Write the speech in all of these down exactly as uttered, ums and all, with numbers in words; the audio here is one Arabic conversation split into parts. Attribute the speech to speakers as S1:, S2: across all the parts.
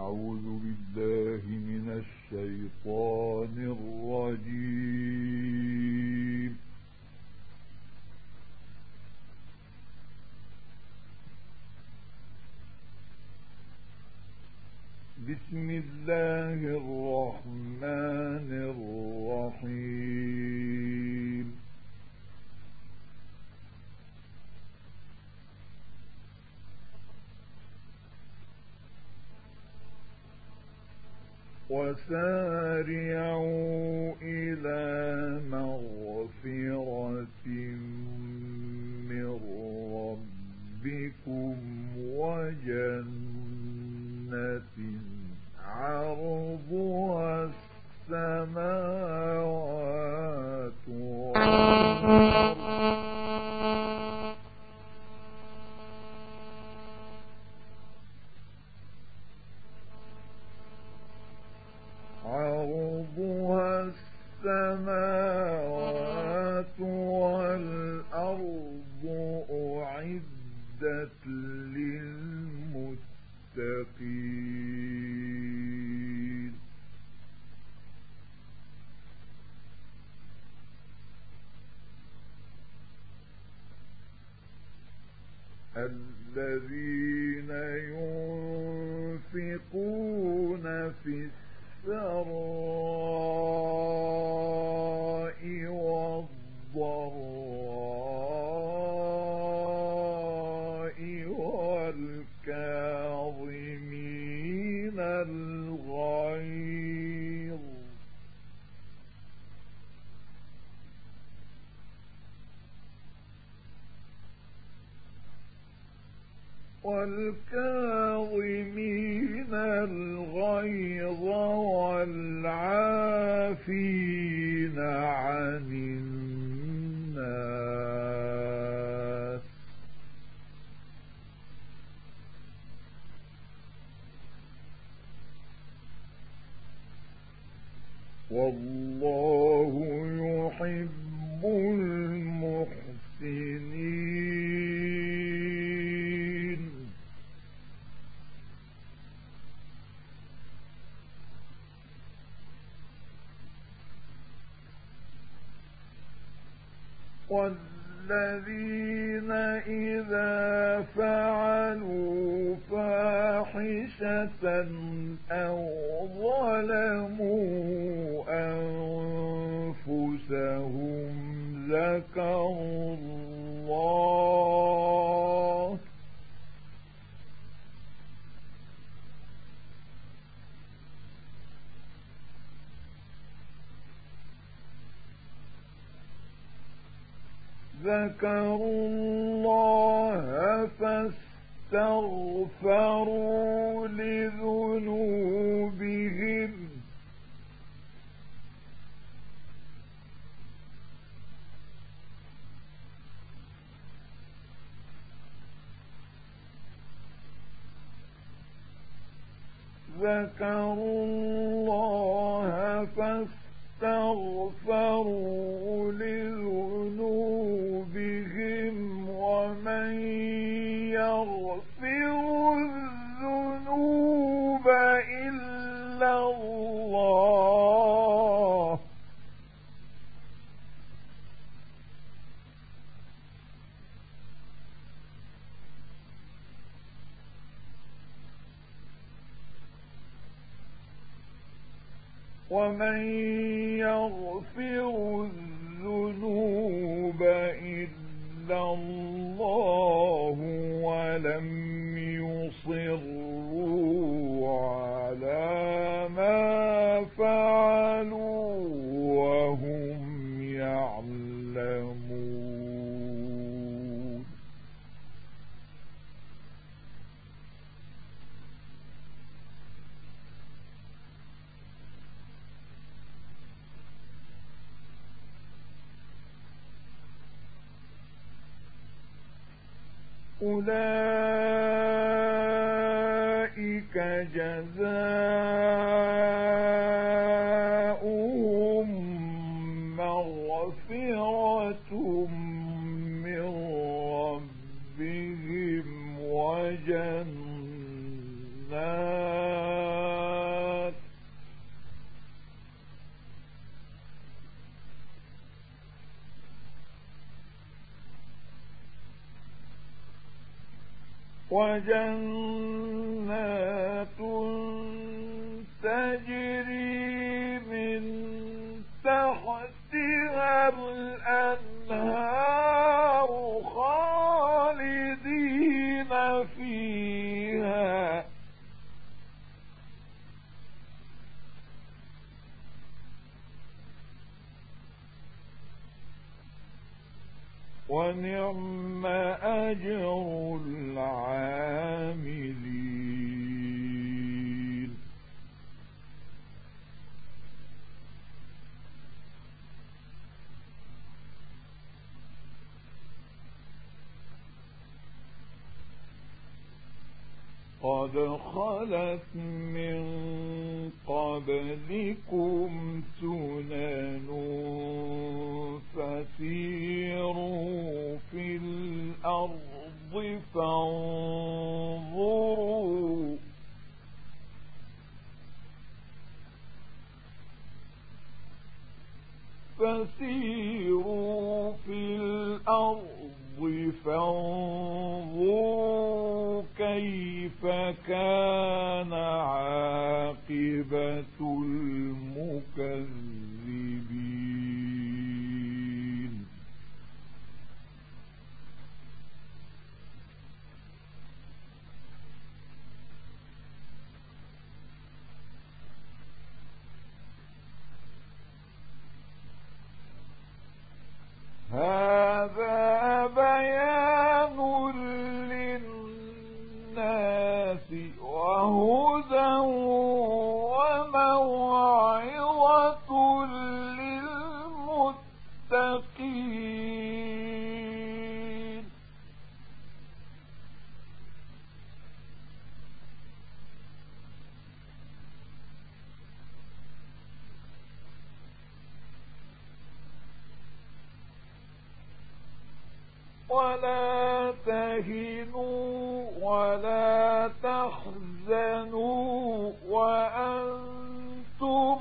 S1: أعوذ بالله من الشيطان الرجيم. بسم الله الرحمن الرحيم. وسارعوا إلى مغفرة من ربكم وجنة عرضها السماوات والأرض عرضها السماوات والأرض أعدت للمتقين. الذين ينفقون في السراء والضراء والكاظمين الغيظ والكاظمين الغيظ والعافين عن الناس والله يحب المحسنين. والذين إذا فعلوا فاحشة أو ظلموا أنفسهم ذكروا الله ذكروا الله فاستغفروا لذنوبهم ذكروا الله فاستغفروا لذنوبهم ومن يغفر الذنوب إلا الله ومن يغفر الذنوب إلا الله ولم يصروا على ما فعلوا وهم يعلمون. أولئك جزاؤهم مغفرة من ربهم وجنات وجنات تجري من تحتها الأنهار خالدين فيها ونعم أجر العاملين. قد خلت من قبلكم سنن فسيروا في الأرض فانظروا فسيروا في الأرض فانظروا كيف كان عاقبة المكذبين. هذا بيان للناس وهدى وموعظة للمتقين. ولا تهنوا ولا تحزنوا وأنتم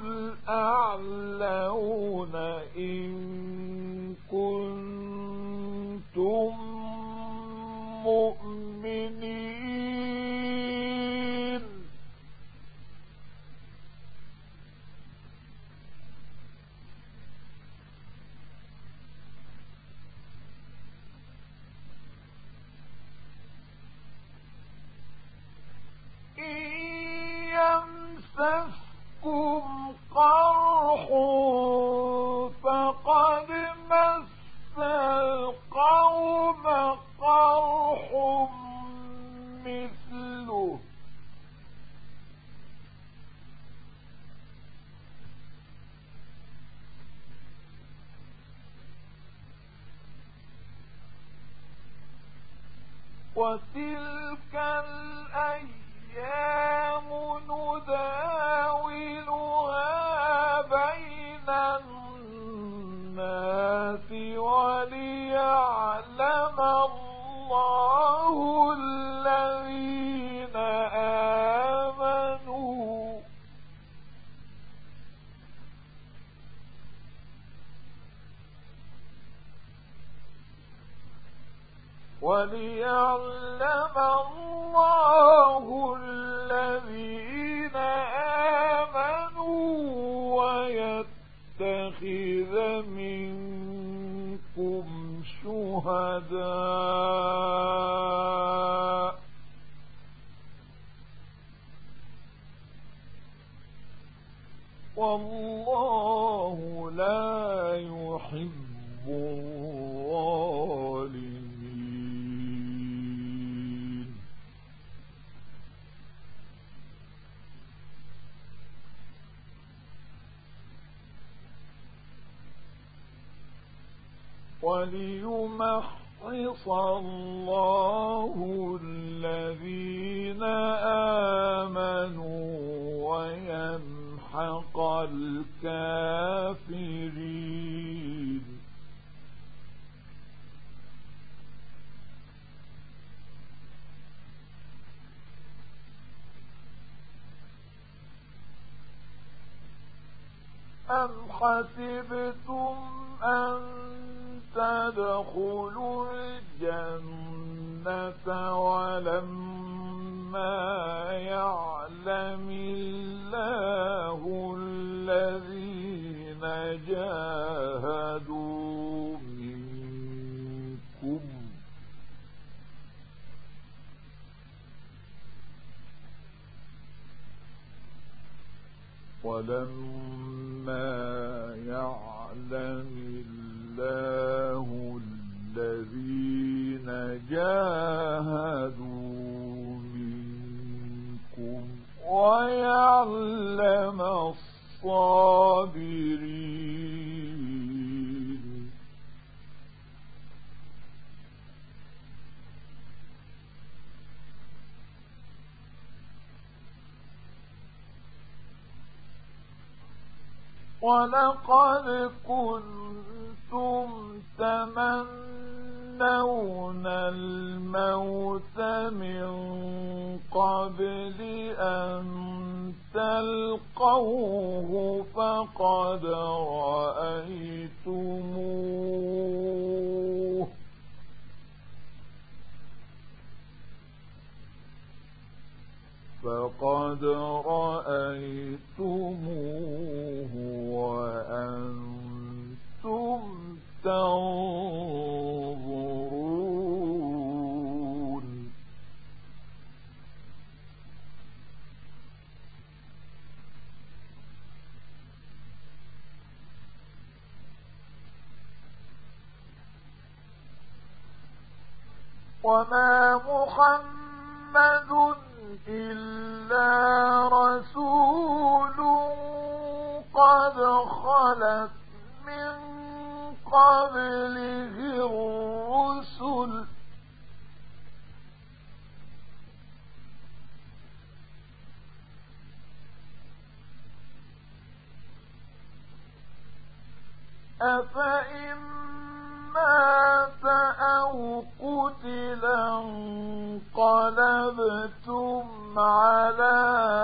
S1: الأعلون إن كنتم مؤمنين. يمسسكم قرح فقد مس القوم قرح مثله وتلك الأيام نداولها بين الناس وليعلم الله الذين آمنوا وليعلم الله الذين آمنوا ويتخذ منكم شهداء والله لا يحب الظالمين. وليمحص الله الذين آمنوا ويمحق الكافرين. أم حسبتم أن تدخلوا الجنة ولما يعلم الله الذين جاهدوا منكم ولما يعلم الله الذين جاهدوا منكم ويعلم الصابرين ولقد كنتم تمنون الموت من قبل أن تلقوه فقد رأيتموه فقد رأيتموه وأنتم تنظرون وما محمد إلا رسول قد خلت من قبله الرسل أفإن مات أو قتلا انقلبتم على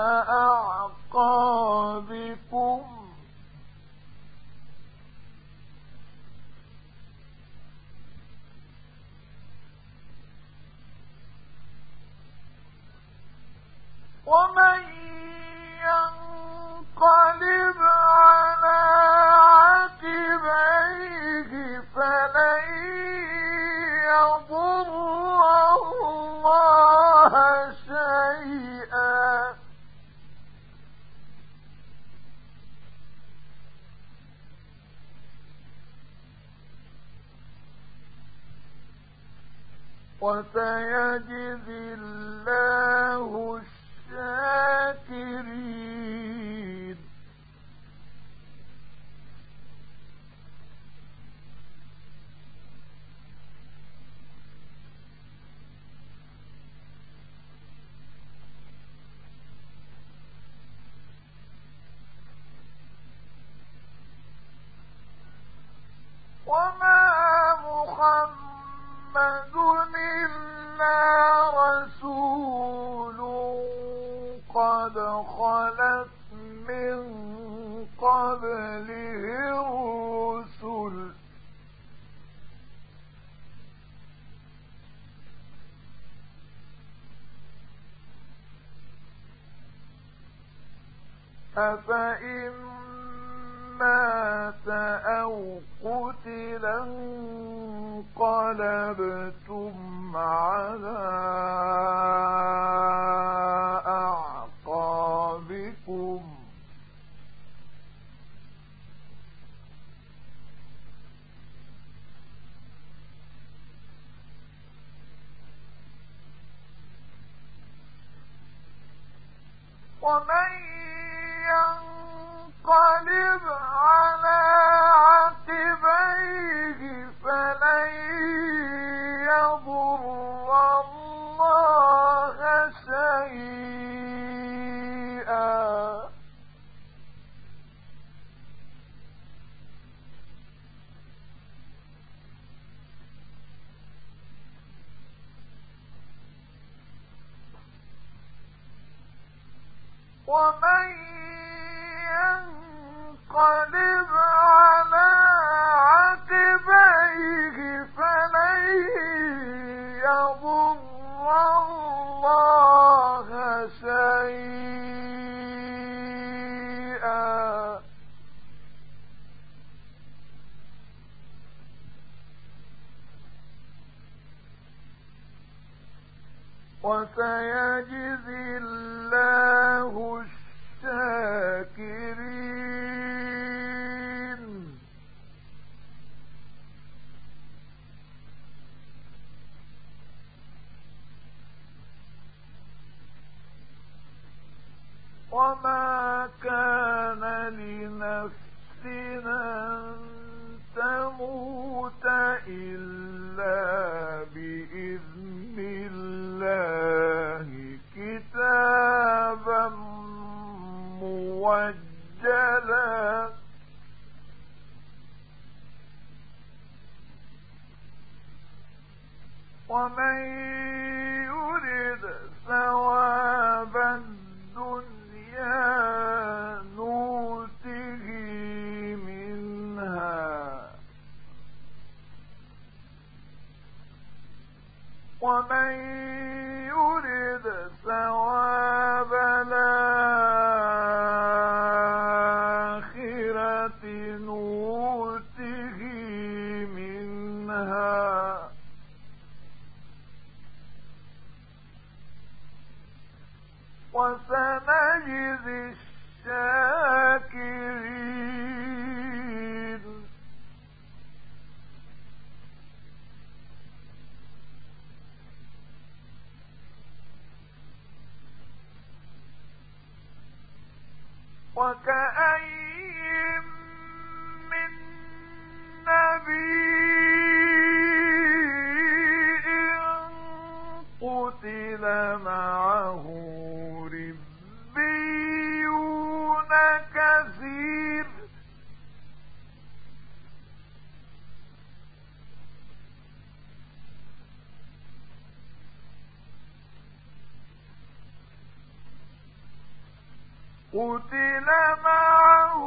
S1: أعقابكم ومن ينقلب على عقبيه فلن يضر الله شيئا وسيجزي الله الشاكرين وما محمد إلا رسول قد خلت من قبله الرسل أفإن مات أو قتلا انقلبتم على أعقابكم ومن ينقلب على عقبيه فلن يضر الله شيئا ومن ينقلب على عقبيه فلن يضر الله شيئا وسيجزي الله الشاكرين وما كان لنفس أن تموت إلا بإذن الله كتابا موجلا ومن يرد ثواب الدنيا نؤته منها ومن يرد ثواب الآخرة نؤته منها وسنجزي الشاكرين وكأين من نبي قتل معه ربيون كثير قتل معه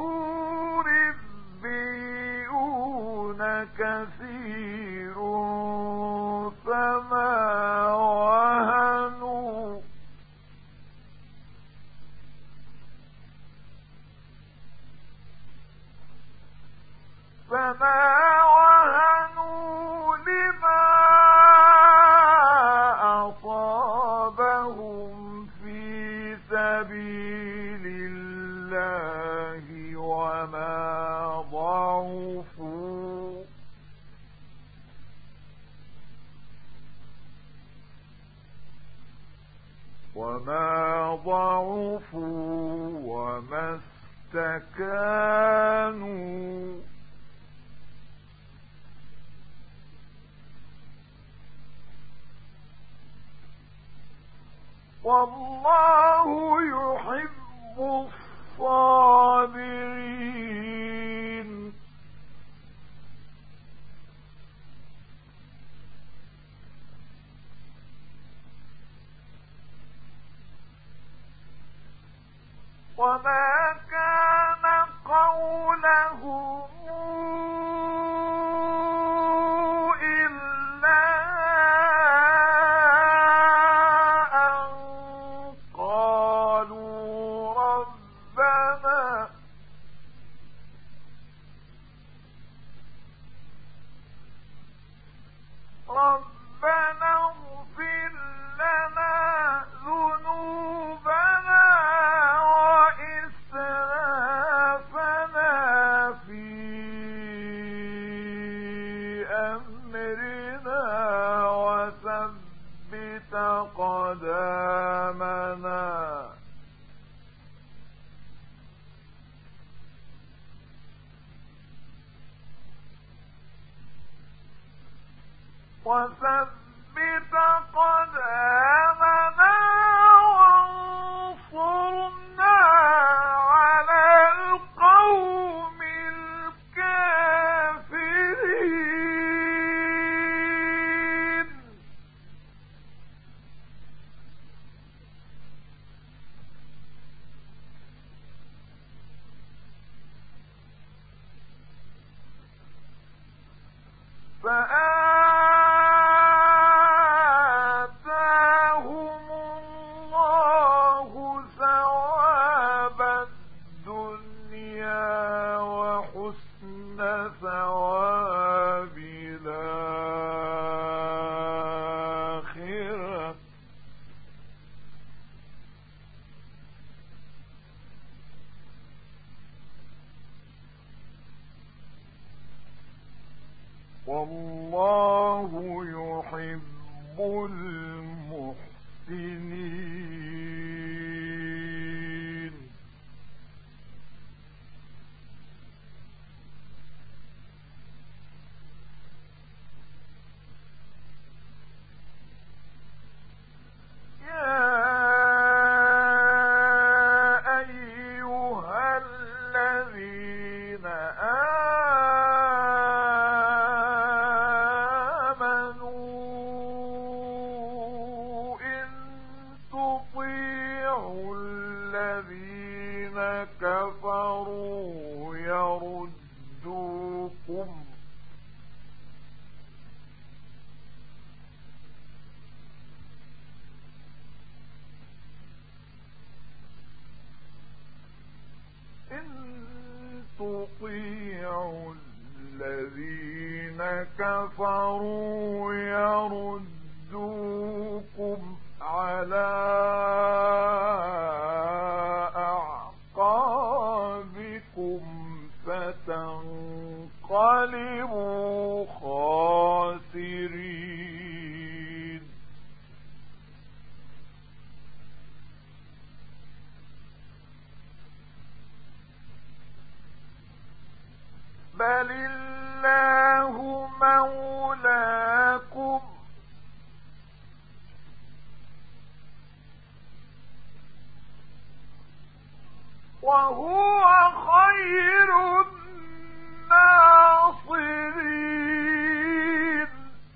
S1: ربيون كثير فما وهنوا فما وهنوا لما أصابهم في سبيل الله وما ضعفوا وما ضعفوا وما استكانوا والله يحب الصابرين وما كان قولهم إلا أن قالوا ربنا ربنا اغفر لنا ذنوبنا وإسرافنا في أمرنا وثبت قدامنا وثبت قدامنا وانصرنا على القوم الكافرين فآمنوا والله يحب المحسنين. يا أيها الذين آمنوا إن تطيعوا الذين كفروا يردوكم إن تطيعوا الذين كفروا يردوكم على أعقابكم فتنقلبوا خاسرين. بل الله مولاكم وهو خير الناصرين.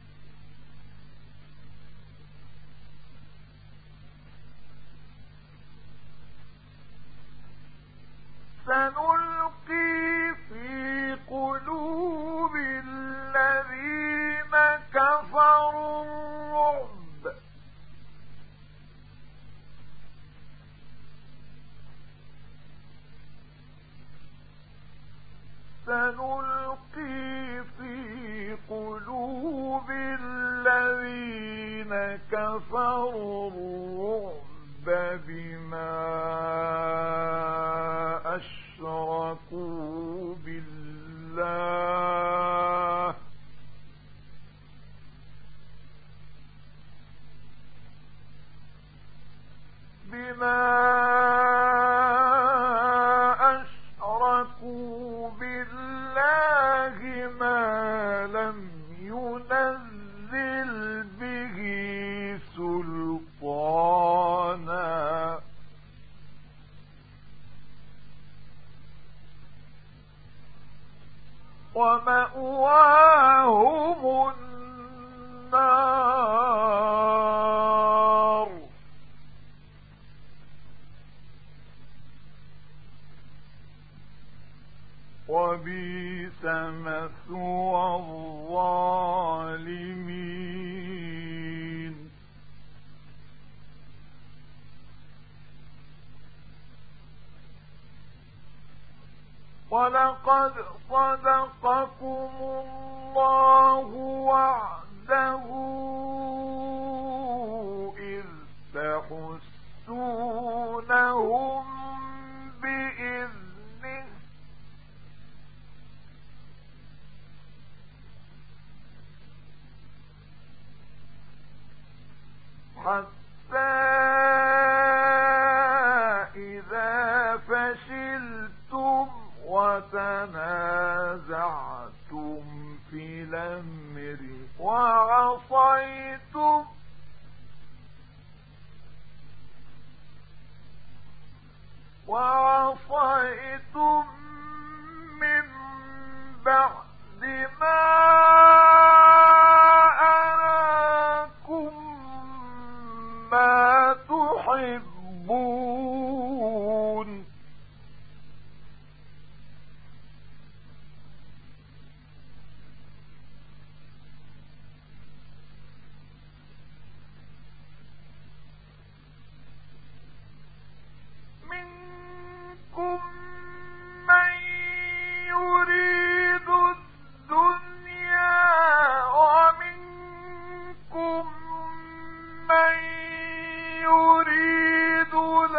S1: سنلقي في قلوب الذين كفروا الرعب سنلقي في قلوب الذين كفروا الرعب بما أشركوا بالله بما أشركوا بالله ما لم ينزل به سلطانا ومأواهم النار وبئس مثوى الظالمين. ولقد صدقكم الله وعده إذ تحسونهم بإذنه حتى إذا فشلتم وتنازعتم في الأمر وعصيتم وعصيتم من بعد ما أراكم ما تحبون منكم من يريد الدنيا ومنكم من يريد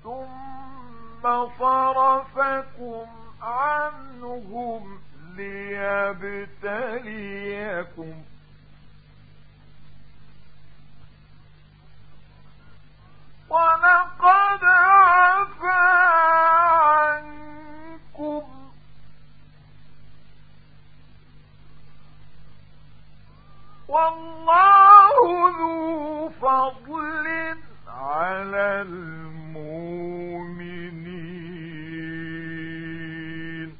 S1: ثم صرفكم عنهم ليبتليكم ولقد عفا عنكم والله ذو فضل على المؤمنين.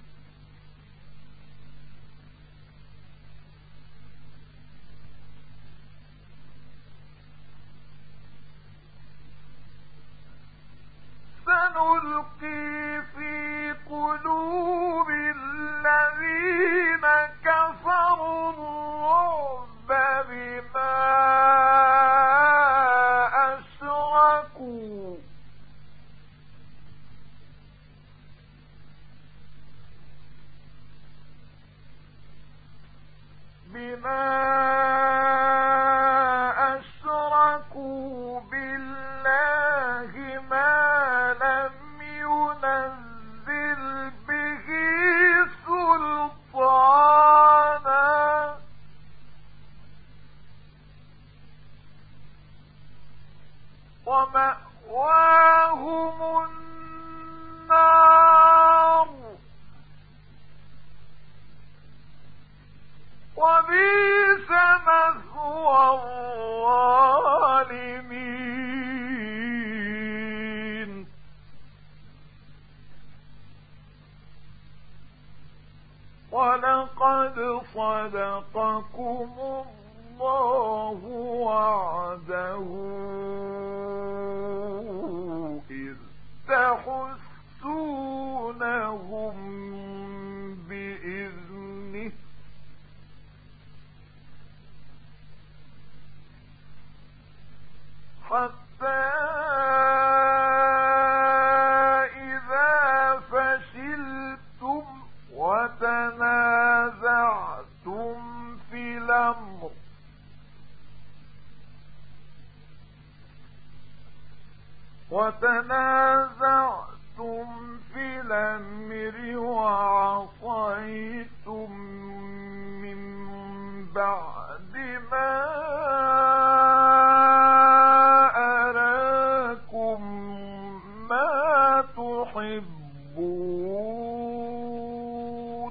S1: سنلقي في قلوب الذين كفروا الرعب بما أشركوا بما أشركوا بالله ما لم ينزل به سلطانا ومأواهم النار وبئس مثوى الظالمين. ولقد صدقكم الله وعده إذ تحسونهم بإذنه حتى إذا فشلتم وتنازعتم في الأمر وتنازعتم في الأمر وعصيتم من بعد ما أراكم ما تحبون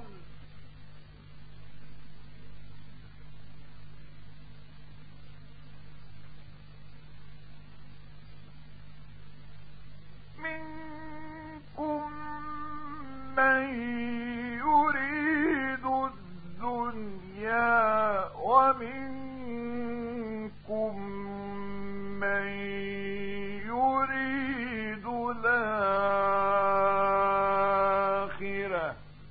S1: منكم من يريد الدنيا ومنكم من يريد الآخرة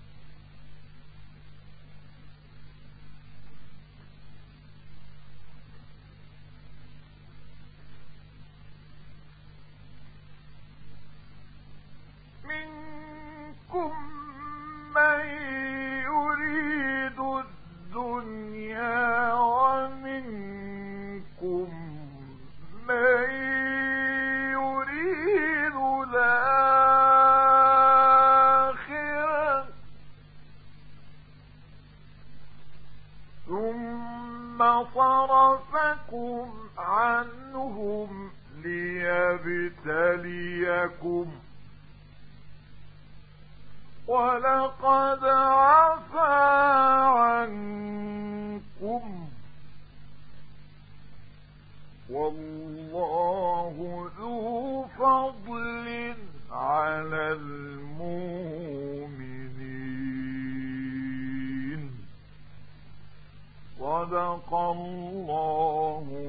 S1: منكم من يريد الدنيا ومنكم من يريد الآخرة ثم صرفكم عنهم ليبتليكم ولقد عفا عنكم والله ذو فضل على المؤمنين. صدق الله